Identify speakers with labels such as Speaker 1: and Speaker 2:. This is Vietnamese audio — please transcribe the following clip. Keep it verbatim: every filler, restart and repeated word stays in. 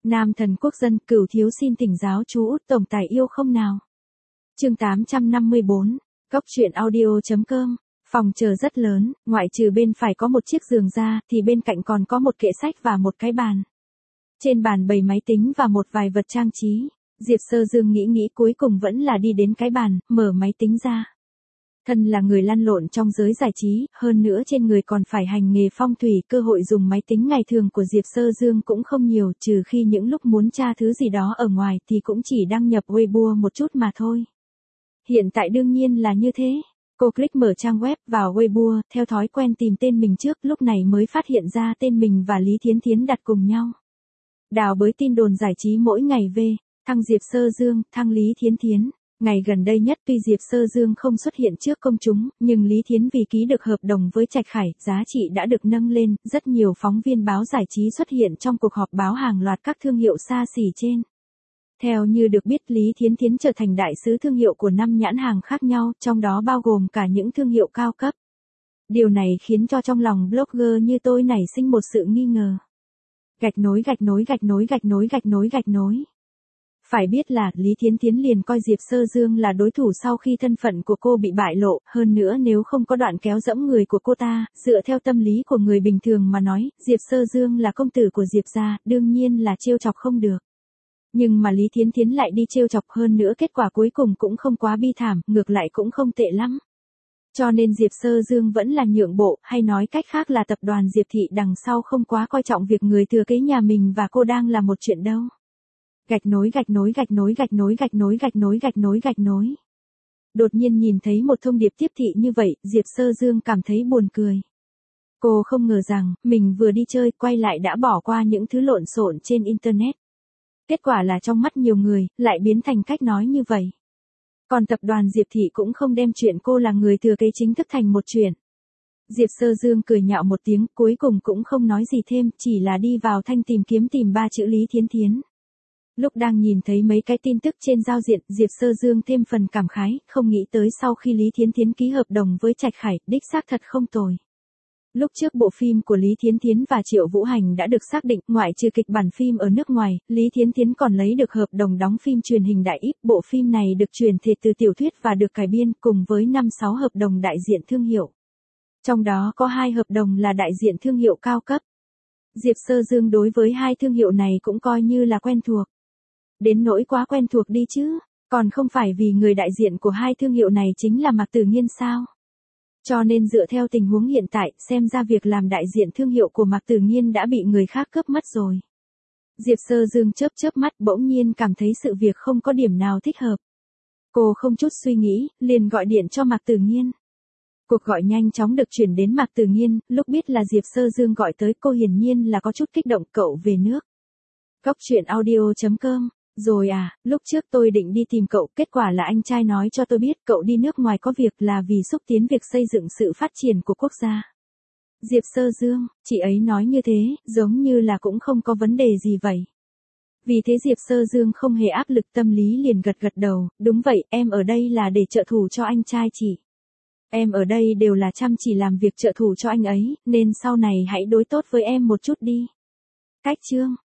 Speaker 1: Nam thần quốc dân, Cửu thiếu xin thỉnh giáo chú Út tổng tài yêu không nào. Chương tám trăm năm mươi bốn, Góc truyện audio chấm com. Phòng chờ rất lớn, ngoại trừ bên phải có một chiếc giường ra, thì bên cạnh còn có một kệ sách và một cái bàn. Trên bàn bày máy tính và một vài vật trang trí. Diệp Sơ Dương nghĩ nghĩ cuối cùng vẫn là đi đến cái bàn, mở máy tính ra. Thân là người lăn lộn trong giới giải trí, hơn nữa trên người còn phải hành nghề phong thủy, cơ hội dùng máy tính ngày thường của Diệp Sơ Dương cũng không nhiều, trừ khi những lúc muốn tra thứ gì đó ở ngoài thì cũng chỉ đăng nhập Weibo một chút mà thôi. Hiện tại đương nhiên là như thế. Cô click mở trang web vào Weibo, theo thói quen tìm tên mình trước, lúc này mới phát hiện ra tên mình và Lý Thiến Thiến đặt cùng nhau. Đào bới tin đồn giải trí mỗi ngày về, thăng Diệp Sơ Dương, thăng Lý Thiến Thiến. Ngày gần đây nhất tuy Diệp Sơ Dương không xuất hiện trước công chúng, nhưng Lý Thiến vì ký được hợp đồng với Trạch Khải, giá trị đã được nâng lên, rất nhiều phóng viên báo giải trí xuất hiện trong cuộc họp báo hàng loạt các thương hiệu xa xỉ trên. Theo như được biết, Lý Thiến Thiến trở thành đại sứ thương hiệu của năm nhãn hàng khác nhau, trong đó bao gồm cả những thương hiệu cao cấp. Điều này khiến cho trong lòng blogger như tôi nảy sinh một sự nghi ngờ. Gạch nối gạch nối gạch nối gạch nối gạch nối gạch nối. Phải biết là, Lý Thiến Thiến liền coi Diệp Sơ Dương là đối thủ sau khi thân phận của cô bị bại lộ, hơn nữa nếu không có đoạn kéo dẫm người của cô ta, dựa theo tâm lý của người bình thường mà nói, Diệp Sơ Dương là công tử của Diệp gia, đương nhiên là trêu chọc không được. Nhưng mà Lý Thiến Thiến lại đi trêu chọc, hơn nữa kết quả cuối cùng cũng không quá bi thảm, ngược lại cũng không tệ lắm. Cho nên Diệp Sơ Dương vẫn là nhượng bộ, hay nói cách khác là tập đoàn Diệp Thị đằng sau không quá coi trọng việc người thừa kế nhà mình và cô đang là một chuyện đâu. Gạch nối gạch nối gạch nối gạch nối gạch nối gạch nối gạch nối gạch nối. Đột nhiên nhìn thấy một thông điệp tiếp thị như vậy, Diệp Sơ Dương cảm thấy buồn cười. Cô không ngờ rằng, mình vừa đi chơi, quay lại đã bỏ qua những thứ lộn xộn trên Internet. Kết quả là trong mắt nhiều người, lại biến thành cách nói như vậy. Còn tập đoàn Diệp Thị cũng không đem chuyện cô là người thừa kế chính thức thành một chuyện. Diệp Sơ Dương cười nhạo một tiếng, cuối cùng cũng không nói gì thêm, chỉ là đi vào thanh tìm kiếm tìm ba chữ Lý Thiến Thiến. Lúc đang nhìn thấy mấy cái tin tức trên giao diện, Diệp Sơ Dương thêm phần cảm khái, không nghĩ tới sau khi Lý Thiến Thiến ký hợp đồng với Trạch Khải, đích xác thật không tồi. Lúc trước bộ phim của Lý Thiến Thiến và Triệu Vũ Hành đã được xác định, ngoại trừ kịch bản phim ở nước ngoài, Lý Thiến Thiến còn lấy được hợp đồng đóng phim truyền hình đại íp. Bộ phim này được truyền thể từ tiểu thuyết và được cải biên, cùng với năm sáu hợp đồng đại diện thương hiệu. Trong đó có hai hợp đồng là đại diện thương hiệu cao cấp. Diệp Sơ Dương đối với hai thương hiệu này cũng coi như là quen thuộc. Đến nỗi quá quen thuộc đi chứ, còn không phải vì người đại diện của hai thương hiệu này chính là Mạc Tử Nghiên sao? Cho nên dựa theo tình huống hiện tại, xem ra việc làm đại diện thương hiệu của Mạc Tử Nghiên đã bị người khác cướp mất rồi. Diệp Sơ Dương chớp chớp mắt, bỗng nhiên cảm thấy sự việc không có điểm nào thích hợp. Cô không chút suy nghĩ, liền gọi điện cho Mạc Tử Nghiên. Cuộc gọi nhanh chóng được chuyển đến Mạc Tử Nghiên, lúc biết là Diệp Sơ Dương gọi tới, cô hiển nhiên là có chút kích động. Cậu về nước. Góc truyện audio chấm com. Rồi à, lúc trước tôi định đi tìm cậu, kết quả là anh trai nói cho tôi biết cậu đi nước ngoài có việc, là vì xúc tiến việc xây dựng sự phát triển của quốc gia. Diệp Sơ Dương, chị ấy nói như thế, giống như là cũng không có vấn đề gì vậy. Vì thế Diệp Sơ Dương không hề áp lực, tâm lý liền gật gật đầu, đúng vậy, em ở đây là để trợ thủ cho anh trai chị. Em ở đây đều là chăm chỉ làm việc trợ thủ cho anh ấy, nên sau này hãy đối tốt với em một chút đi. Cách chương.